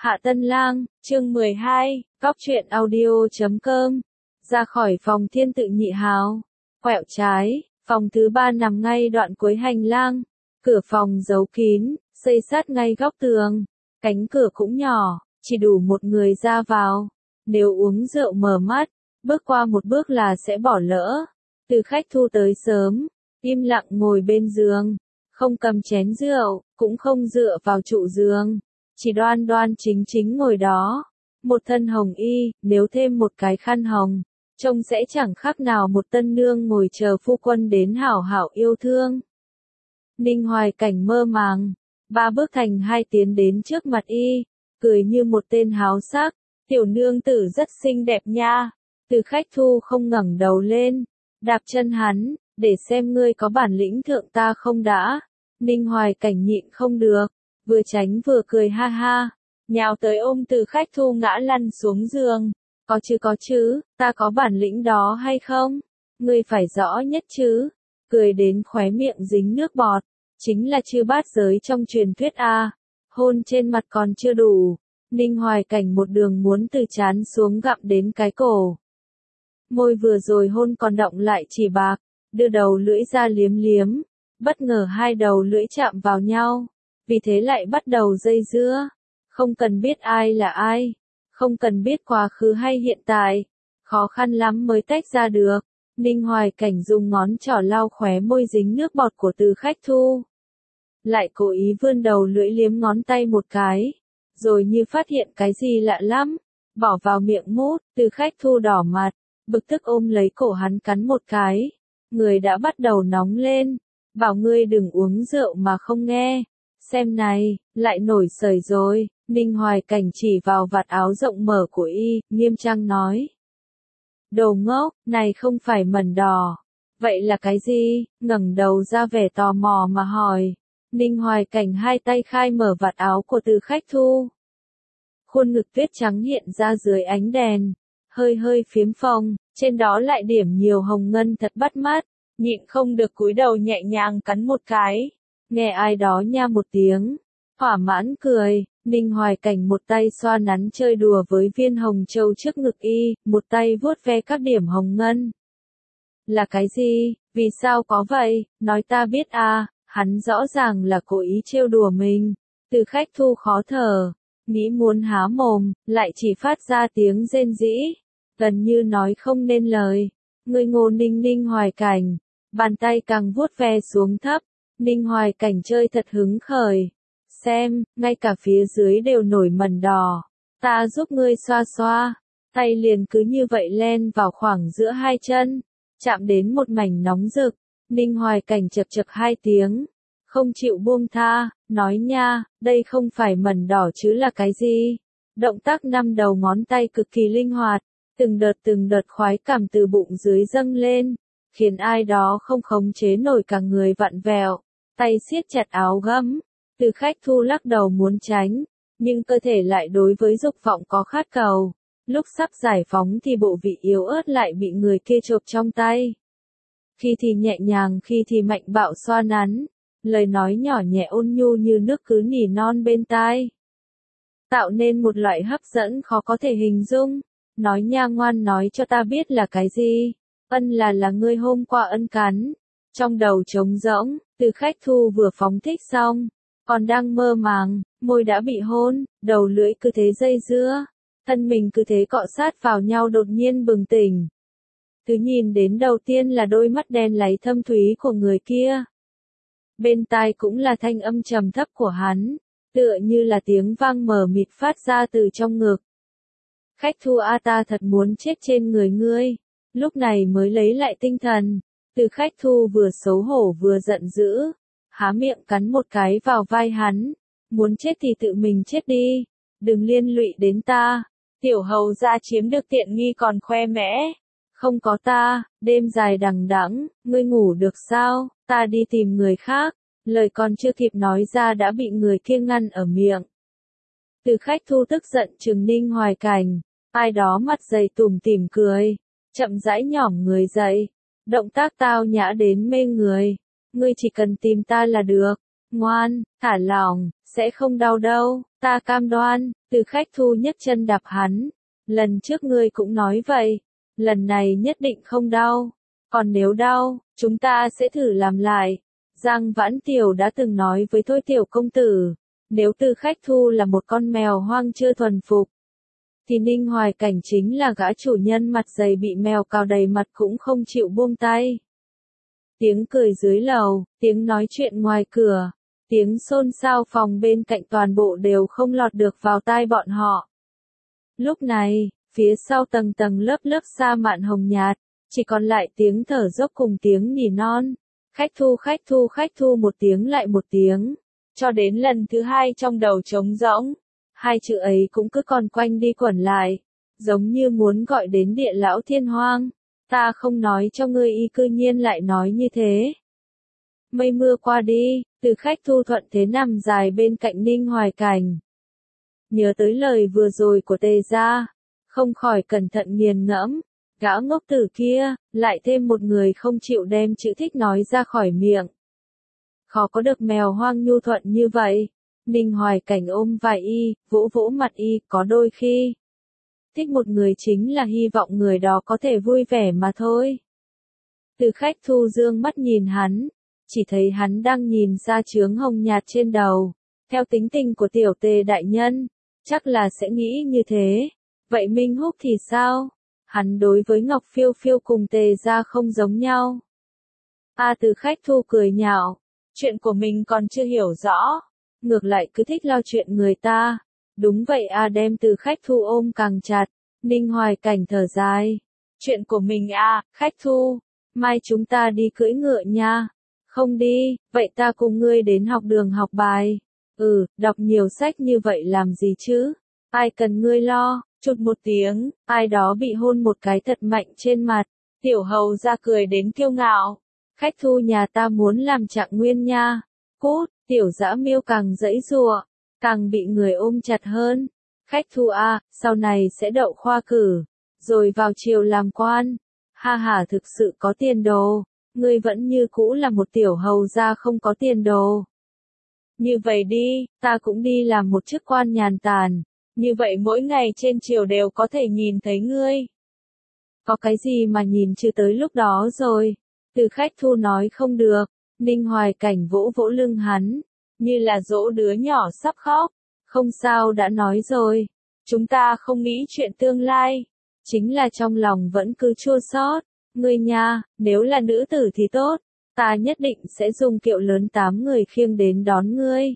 Hạ Tân Lang, chương 12, Cóc truyện audio.com. Ra khỏi phòng Thiên Tự Nhị Hào, quẹo trái, phòng thứ 3 nằm ngay đoạn cuối hành lang, cửa phòng giấu kín, xây sát ngay góc tường, cánh cửa cũng nhỏ, chỉ đủ một người ra vào. Nếu uống rượu mờ mắt, bước qua một bước là sẽ bỏ lỡ. Từ Khách Thu tới sớm, im lặng ngồi bên giường, không cầm chén rượu, cũng không dựa vào trụ giường, chỉ đoan đoan chính chính ngồi đó. Một thân hồng y, nếu thêm một cái khăn hồng, trông sẽ chẳng khác nào một tân nương ngồi chờ phu quân đến hảo hảo yêu thương. Ninh Hoài Cảnh mơ màng, 3 bước thành 2 tiến đến trước mặt y, cười như một tên háo sắc, tiểu nương tử rất xinh đẹp nha. Từ Khách Thu không ngẩng đầu lên, đạp chân hắn, để xem ngươi có bản lĩnh thượng ta không đã. Ninh Hoài Cảnh nhịn không được, vừa tránh vừa cười ha ha, nhào tới ôm Từ Khách Thu ngã lăn xuống giường. Có chứ, ta có bản lĩnh đó hay không? Ngươi phải rõ nhất chứ. Cười đến khóe miệng dính nước bọt, chính là chư bát giới trong truyền thuyết a. Hôn trên mặt còn chưa đủ, Ninh Hoài Cảnh một đường muốn từ trán xuống gặm đến cái cổ. Môi vừa rồi hôn còn động lại chỉ bạc, đưa đầu lưỡi ra liếm liếm, bất ngờ hai đầu lưỡi chạm vào nhau, vì thế lại bắt đầu dây dưa. Không cần biết ai là ai, không cần biết quá khứ hay hiện tại, khó khăn lắm mới tách ra được. Ninh Hoài Cảnh dùng ngón trỏ lau khóe môi dính nước bọt của Từ Khách Thu, lại cố ý vươn đầu lưỡi liếm ngón tay một cái, rồi như phát hiện cái gì lạ lắm, bỏ vào miệng mút. Từ Khách Thu đỏ mặt, bực tức ôm lấy cổ hắn cắn một cái, người đã bắt đầu nóng lên, bảo ngươi đừng uống rượu mà không nghe, xem này, lại nổi sởi rồi. Ninh Hoài Cảnh chỉ vào vạt áo rộng mở của y, nghiêm trang nói. Đồ ngốc, này không phải mẩn đỏ. Vậy là cái gì? Ngẩng đầu ra vẻ tò mò mà hỏi. Ninh Hoài Cảnh hai tay khai mở vạt áo của Từ Khách Thu. Khuôn ngực tuyết trắng hiện ra dưới ánh đèn, hơi hơi phiếm phồng, trên đó lại điểm nhiều hồng ngân thật bắt mắt, nhịn không được cúi đầu nhẹ nhàng cắn một cái. Nghe ai đó nha một tiếng, thỏa mãn cười. Ninh Hoài Cảnh một tay xoa nắn chơi đùa với viên hồng châu trước ngực y, một tay vuốt ve các điểm hồng ngân. Là cái gì? Vì sao có vậy? Nói ta biết à, hắn rõ ràng là cố ý trêu đùa mình. Từ Khách Thu khó thở, nghĩ muốn há mồm, lại chỉ phát ra tiếng rên rỉ, gần như nói không nên lời. Ngươi ngô Ninh. Ninh Hoài Cảnh, bàn tay càng vuốt ve xuống thấp, Ninh Hoài Cảnh chơi thật hứng khởi. Xem, ngay cả phía dưới đều nổi mẩn đỏ. Ta giúp ngươi xoa xoa. Tay liền cứ như vậy len vào khoảng giữa hai chân, chạm đến một mảnh nóng rực. Ninh Hoài Cảnh chật chật hai tiếng, không chịu buông tha, nói nha, đây không phải mẩn đỏ chứ là cái gì. Động tác 5 đầu ngón tay cực kỳ linh hoạt, từng đợt khoái cảm từ bụng dưới dâng lên, khiến ai đó không khống chế nổi cả người vặn vẹo, tay siết chặt áo gấm. Từ Khách Thu lắc đầu muốn tránh, nhưng cơ thể lại đối với dục vọng có khát cầu. Lúc sắp giải phóng thì bộ vị yếu ớt lại bị người kia chộp trong tay. Khi thì nhẹ nhàng, khi thì mạnh bạo xoa nắn, lời nói nhỏ nhẹ ôn nhu như nước cứ nỉ non bên tai, tạo nên một loại hấp dẫn khó có thể hình dung. Nói nha ngoan, nói cho ta biết là cái gì. Ân là ngươi hôm qua ân cắn. Trong đầu trống rỗng, Từ Khách Thu vừa phóng thích xong, còn đang mơ màng, môi đã bị hôn, đầu lưỡi cứ thế dây dưa, thân mình cứ thế cọ sát vào nhau, đột nhiên bừng tỉnh. Thứ nhìn đến đầu tiên là đôi mắt đen láy thâm thúy của người kia. Bên tai cũng là thanh âm trầm thấp của hắn, tựa như là tiếng vang mờ mịt phát ra từ trong ngực. Khách Thu a, ta thật muốn chết trên người ngươi. Lúc này mới lấy lại tinh thần, Từ Khách Thu vừa xấu hổ vừa giận dữ, há miệng cắn một cái vào vai hắn. Muốn chết thì tự mình chết đi, đừng liên lụy đến ta. Tiểu hầu gia chiếm được tiện nghi còn khoe mẽ. Không có ta, đêm dài đằng đẵng, ngươi ngủ được sao? Ta đi tìm người khác. Lời còn chưa kịp nói ra đã bị người kia ngăn ở miệng. Từ Khách Thu tức giận trừng Ninh Hoài Cảnh, ai đó mặt dày tủm tỉm cười, chậm rãi nhỏm người dậy, động tác tao nhã đến mê người. Ngươi chỉ cần tìm ta là được, ngoan, thả lỏng, Sẽ không đau đâu, ta cam đoan, Từ Khách Thu nhấc chân đạp hắn. Lần trước ngươi cũng nói vậy, lần này nhất định không đau. Còn nếu đau, chúng ta sẽ thử làm lại. Giang Vãn Tiểu đã từng nói với Thôi Tiểu công tử, nếu Từ Khách Thu là một con mèo hoang chưa thuần phục, thì Ninh Hoài Cảnh chính là gã chủ nhân mặt dày bị mèo cào đầy mặt cũng không chịu buông tay. Tiếng cười dưới lầu, tiếng nói chuyện ngoài cửa, tiếng xôn xao phòng bên cạnh toàn bộ đều không lọt được vào tai bọn họ. Lúc này, phía sau tầng tầng lớp lớp sa mạn hồng nhạt, chỉ còn lại tiếng thở dốc cùng tiếng nỉ non. Khách thu khách thu khách thu một tiếng lại một tiếng, cho đến lần thứ hai trong đầu trống rỗng. Hai chữ ấy cũng cứ còn quanh đi quẩn lại, giống như muốn gọi đến địa lão thiên hoang. Ta không nói cho ngươi y cư nhiên lại nói như thế. Mây mưa qua đi, Từ Khách Thu thuận thế nằm dài bên cạnh Ninh Hoài Cảnh. Nhớ tới lời vừa rồi của Tề gia, không khỏi cẩn thận nghiền ngẫm, gã ngốc tử kia, lại thêm một người không chịu đem chữ thích nói ra khỏi miệng. Khó có được mèo hoang nhu thuận như vậy. Ninh Hoài Cảnh ôm vai y, vỗ vỗ mặt y, có đôi khi thích một người chính là hy vọng người đó có thể vui vẻ mà thôi. Từ Khách Thu dương mắt nhìn hắn, chỉ thấy hắn đang nhìn ra chướng hồng nhạt trên đầu. Theo tính tình của tiểu Tề đại nhân, chắc là sẽ nghĩ như thế. Vậy Minh Húc thì sao? Hắn đối với Ngọc Phiêu Phiêu cùng Tề gia không giống nhau. Từ Khách Thu cười nhạo, chuyện của mình còn chưa hiểu rõ, ngược lại cứ thích lo chuyện người ta. Đúng vậy đem Từ Khách Thu ôm càng chặt. Ninh Hoài Cảnh thở dài, chuyện của mình Khách Thu, mai chúng ta đi cưỡi ngựa nha. Không đi, vậy ta cùng ngươi đến học đường học bài. Đọc nhiều sách như vậy làm gì chứ? Ai cần ngươi lo? Chụt một tiếng, ai đó bị hôn một cái thật mạnh trên mặt. Tiểu hầu ra cười đến kiêu ngạo. Khách Thu nhà ta muốn làm Trạng Nguyên nha. Cút, tiểu dã miêu càng giãy giụa, càng bị người ôm chặt hơn. Khách Thu sau này sẽ đậu khoa cử, rồi vào triều làm quan. Ha ha, thực sự có tiền đồ. Ngươi vẫn như cũ là một tiểu hầu gia không có tiền đồ. Như vậy đi, ta cũng đi làm một chức quan nhàn tản. Như vậy mỗi ngày trên triều đều có thể nhìn thấy ngươi. Có cái gì mà nhìn chưa tới lúc đó rồi. Từ Khách Thu nói không được. Ninh Hoài Cảnh vỗ vỗ lưng hắn, như là dỗ đứa nhỏ sắp khóc. Không sao, đã nói rồi. Chúng ta không nghĩ chuyện tương lai. Chính là trong lòng vẫn cứ chua xót. Ngươi nha, nếu là nữ tử thì tốt. Ta nhất định sẽ dùng kiệu lớn 8 người khiêng đến đón ngươi.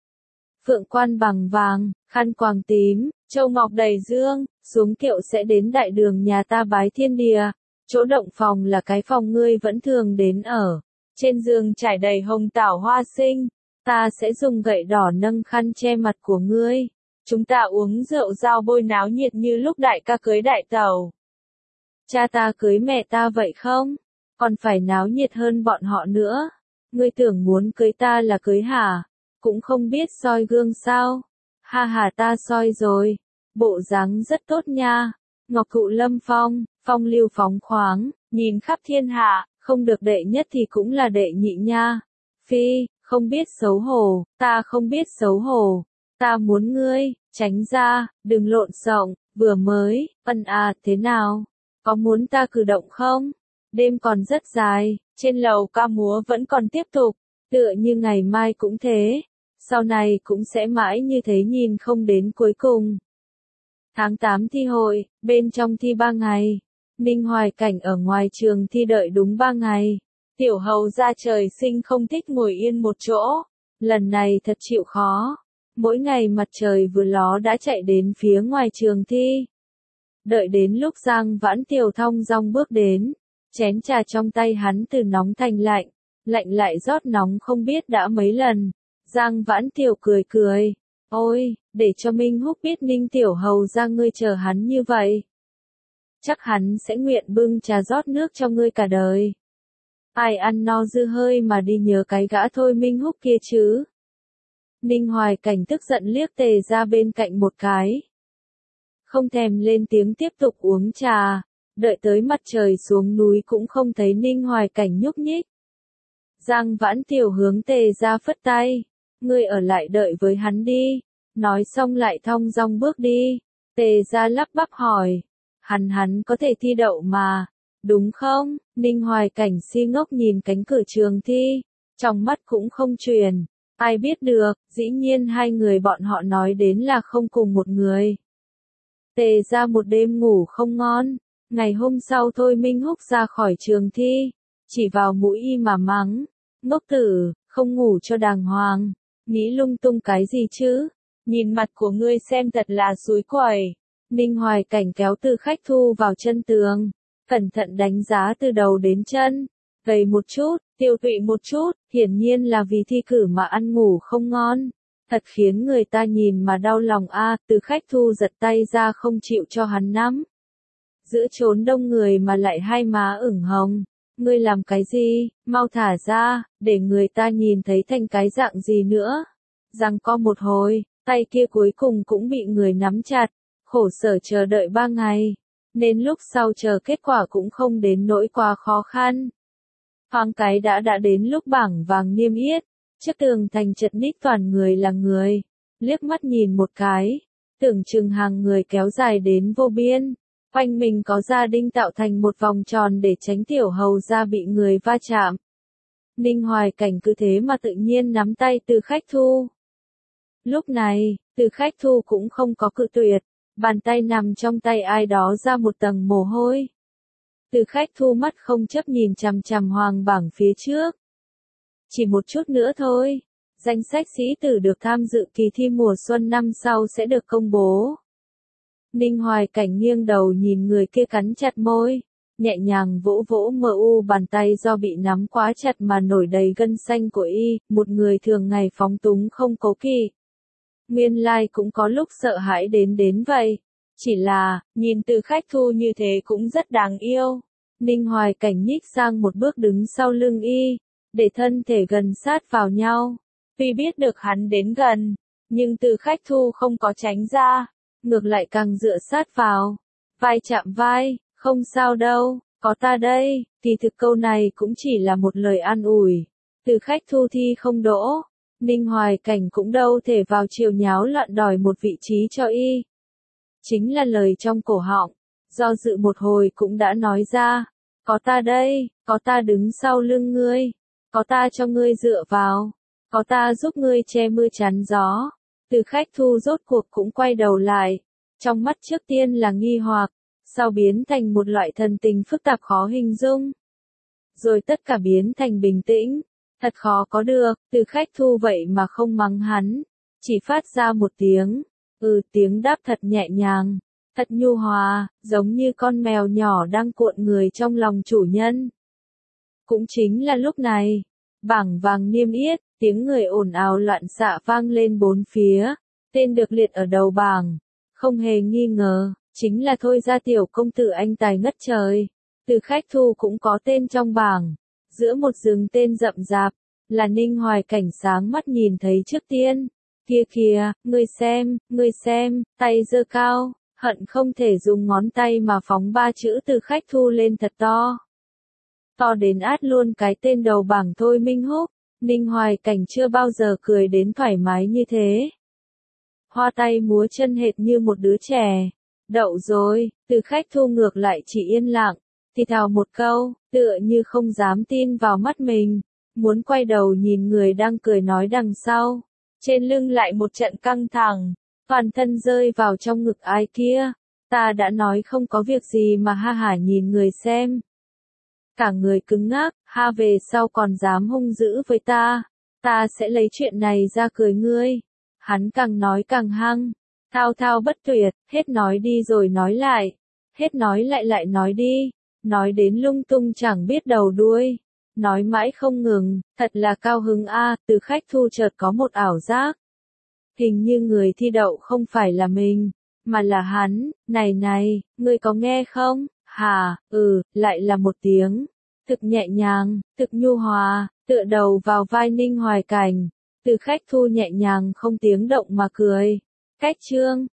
Phượng quan bằng vàng, khăn quàng tím, châu ngọc đầy dương, xuống kiệu sẽ đến đại đường nhà ta bái thiên địa. Chỗ động phòng là cái phòng ngươi vẫn thường đến ở. Trên giường trải đầy hồng tảo hoa sinh. Ta sẽ dùng gậy đỏ nâng khăn che mặt của ngươi. Chúng ta uống rượu rau bôi náo nhiệt như lúc đại ca cưới đại tẩu. Cha ta cưới mẹ ta vậy không? Còn phải náo nhiệt hơn bọn họ nữa. Ngươi tưởng muốn cưới ta là cưới hả? Cũng không biết soi gương sao? Ha ha, ta soi rồi. Bộ dáng rất tốt nha. Ngọc thụ lâm phong, phong lưu phóng khoáng, nhìn khắp thiên hạ, không được đệ nhất thì cũng là đệ nhị nha. Phi, không biết xấu hổ, ta không biết xấu hổ. Ta muốn ngươi, tránh ra, đừng lộn xộn, vừa mới, thế nào? Có muốn ta cử động không? Đêm còn rất dài, trên lầu ca múa vẫn còn tiếp tục, tựa như ngày mai cũng thế, sau này cũng sẽ mãi như thế nhìn không đến cuối cùng. Tháng 8 thi hội, bên trong thi 3 ngày, Ninh Hoài Cảnh ở ngoài trường thi đợi đúng 3 ngày. Tiểu hầu ra trời sinh không thích ngồi yên một chỗ, lần này thật chịu khó. Mỗi ngày mặt trời vừa ló đã chạy đến phía ngoài trường thi. Đợi đến lúc Giang Vãn Tiểu thong dong bước đến, chén trà trong tay hắn từ nóng thành lạnh, lạnh lại rót nóng không biết đã mấy lần. Giang Vãn Tiểu cười cười, ôi, để cho Minh Húc biết Ninh Tiểu hầu ra ngươi chờ hắn như vậy. Chắc hắn sẽ nguyện bưng trà rót nước cho ngươi cả đời. Ai ăn no dư hơi mà đi nhớ cái gã Thôi Minh Húc kia chứ. Ninh Hoài Cảnh tức giận liếc Tề ra bên cạnh một cái. Không thèm lên tiếng tiếp tục uống trà, đợi tới mặt trời xuống núi cũng không thấy Ninh Hoài Cảnh nhúc nhích. Giang Vãn Tiểu hướng Tề ra phất tay, ngươi ở lại đợi với hắn đi. Nói xong lại thong dong bước đi. Tề Gia lắp bắp hỏi. Hắn có thể thi đậu mà, đúng không? Ninh Hoài Cảnh si ngốc nhìn cánh cửa trường thi, trong mắt cũng không truyền. Ai biết được, dĩ nhiên hai người bọn họ nói đến là không cùng một người. Tề Gia một đêm ngủ không ngon, ngày hôm sau Thôi Minh Húc ra khỏi trường thi, chỉ vào mũi y mà mắng. Ngốc tử, không ngủ cho đàng hoàng, nghĩ lung tung cái gì chứ? Nhìn mặt của ngươi xem thật là xúi quẩy. Ninh Hoài Cảnh kéo Từ Khách Thu vào chân tường, cẩn thận đánh giá từ đầu đến chân, gầy một chút, tiêu tụy một chút, hiển nhiên là vì thi cử mà ăn ngủ không ngon. Thật khiến người ta nhìn mà đau lòng a. Từ Khách Thu giật tay ra không chịu cho hắn nắm. Giữa chốn đông người mà lại hai má ửng hồng. Ngươi làm cái gì, mau thả ra, để người ta nhìn thấy thành cái dạng gì nữa. Giằng co một hồi, tay kia cuối cùng cũng bị người nắm chặt. Khổ sở chờ đợi 3 ngày, nên lúc sau chờ kết quả cũng không đến nỗi quá khó khăn. Thoáng cái đã đến lúc bảng vàng niêm yết, trước tường thành chật ních toàn người là người, liếc mắt nhìn một cái, tưởng chừng hàng người kéo dài đến vô biên, quanh mình có gia đinh tạo thành một vòng tròn để tránh tiểu hầu ra bị người va chạm. Ninh Hoài Cảnh cứ thế mà tự nhiên nắm tay Từ Khách Thu. Lúc này, Từ Khách Thu cũng không có cự tuyệt. Bàn tay nằm trong tay ai đó ra một tầng mồ hôi. Từ Khách Thu mắt không chấp nhìn chằm chằm hoàng bảng phía trước. Chỉ một chút nữa thôi, danh sách sĩ tử được tham dự kỳ thi mùa xuân năm sau sẽ được công bố. Ninh Hoài Cảnh nghiêng đầu nhìn người kia cắn chặt môi, nhẹ nhàng vỗ vỗ mờ u bàn tay do bị nắm quá chặt mà nổi đầy gân xanh của y, một người thường ngày phóng túng không cố kỵ. Nguyên lai cũng có lúc sợ hãi đến vậy. Chỉ là, nhìn Từ Khách Thu như thế cũng rất đáng yêu. Ninh Hoài Cảnh nhích sang một bước đứng sau lưng y, để thân thể gần sát vào nhau. Tuy biết được hắn đến gần, nhưng Từ Khách Thu không có tránh ra, ngược lại càng dựa sát vào. Vai chạm vai, không sao đâu, có ta đây. Kỳ thực câu này cũng chỉ là một lời an ủi. Từ Khách Thu thi không đỗ. Ninh Hoài Cảnh cũng đâu thể vào chiều nháo loạn đòi một vị trí cho y. Chính là lời trong cổ họng, do dự một hồi cũng đã nói ra, có ta đây, có ta đứng sau lưng ngươi, có ta cho ngươi dựa vào, có ta giúp ngươi che mưa chắn gió. Từ Khách Thu rốt cuộc cũng quay đầu lại, trong mắt trước tiên là nghi hoặc, sau biến thành một loại thần tình phức tạp khó hình dung. Rồi tất cả biến thành bình tĩnh. Thật khó có được, Từ Khách Thu vậy mà không mắng hắn, chỉ phát ra một tiếng, tiếng đáp thật nhẹ nhàng, thật nhu hòa, giống như con mèo nhỏ đang cuộn người trong lòng chủ nhân. Cũng chính là lúc này, bảng vàng niêm yết, tiếng người ồn ào loạn xạ vang lên bốn phía, tên được liệt ở đầu bảng, không hề nghi ngờ, chính là Thôi Gia tiểu công tử anh tài ngất trời. Từ Khách Thu cũng có tên trong bảng. Giữa một rừng tên rậm rạp, là Ninh Hoài Cảnh sáng mắt nhìn thấy trước tiên. Kia kìa, ngươi xem, tay giơ cao, hận không thể dùng ngón tay mà phóng 3 chữ Từ Khách Thu lên thật to. To đến át luôn cái tên đầu bảng Thôi Minh Húc. Ninh Hoài Cảnh chưa bao giờ cười đến thoải mái như thế. Hoa tay múa chân hệt như một đứa trẻ. Đậu rồi, Từ Khách Thu ngược lại chỉ yên lặng. Thì thào một câu, tựa như không dám tin vào mắt mình, muốn quay đầu nhìn người đang cười nói đằng sau. Trên lưng lại một trận căng thẳng, toàn thân rơi vào trong ngực ai kia. Ta đã nói không có việc gì mà ha hả nhìn người xem. Cả người cứng ngắc, ha về sau còn dám hung dữ với ta sẽ lấy chuyện này ra cười ngươi. Hắn càng nói càng hăng, thao thao bất tuyệt, hết nói đi rồi nói lại, hết nói lại nói đi. Nói đến lung tung chẳng biết đầu đuôi, nói mãi không ngừng, thật là cao hứng a. Từ Khách Thu chợt có một ảo giác. Hình như người thi đậu không phải là mình, mà là hắn. Này, ngươi có nghe không? Hả, lại là một tiếng, thực nhẹ nhàng, thực nhu hòa, tựa đầu vào vai Ninh Hoài Cảnh. Từ Khách Thu nhẹ nhàng không tiếng động mà cười. Cách chương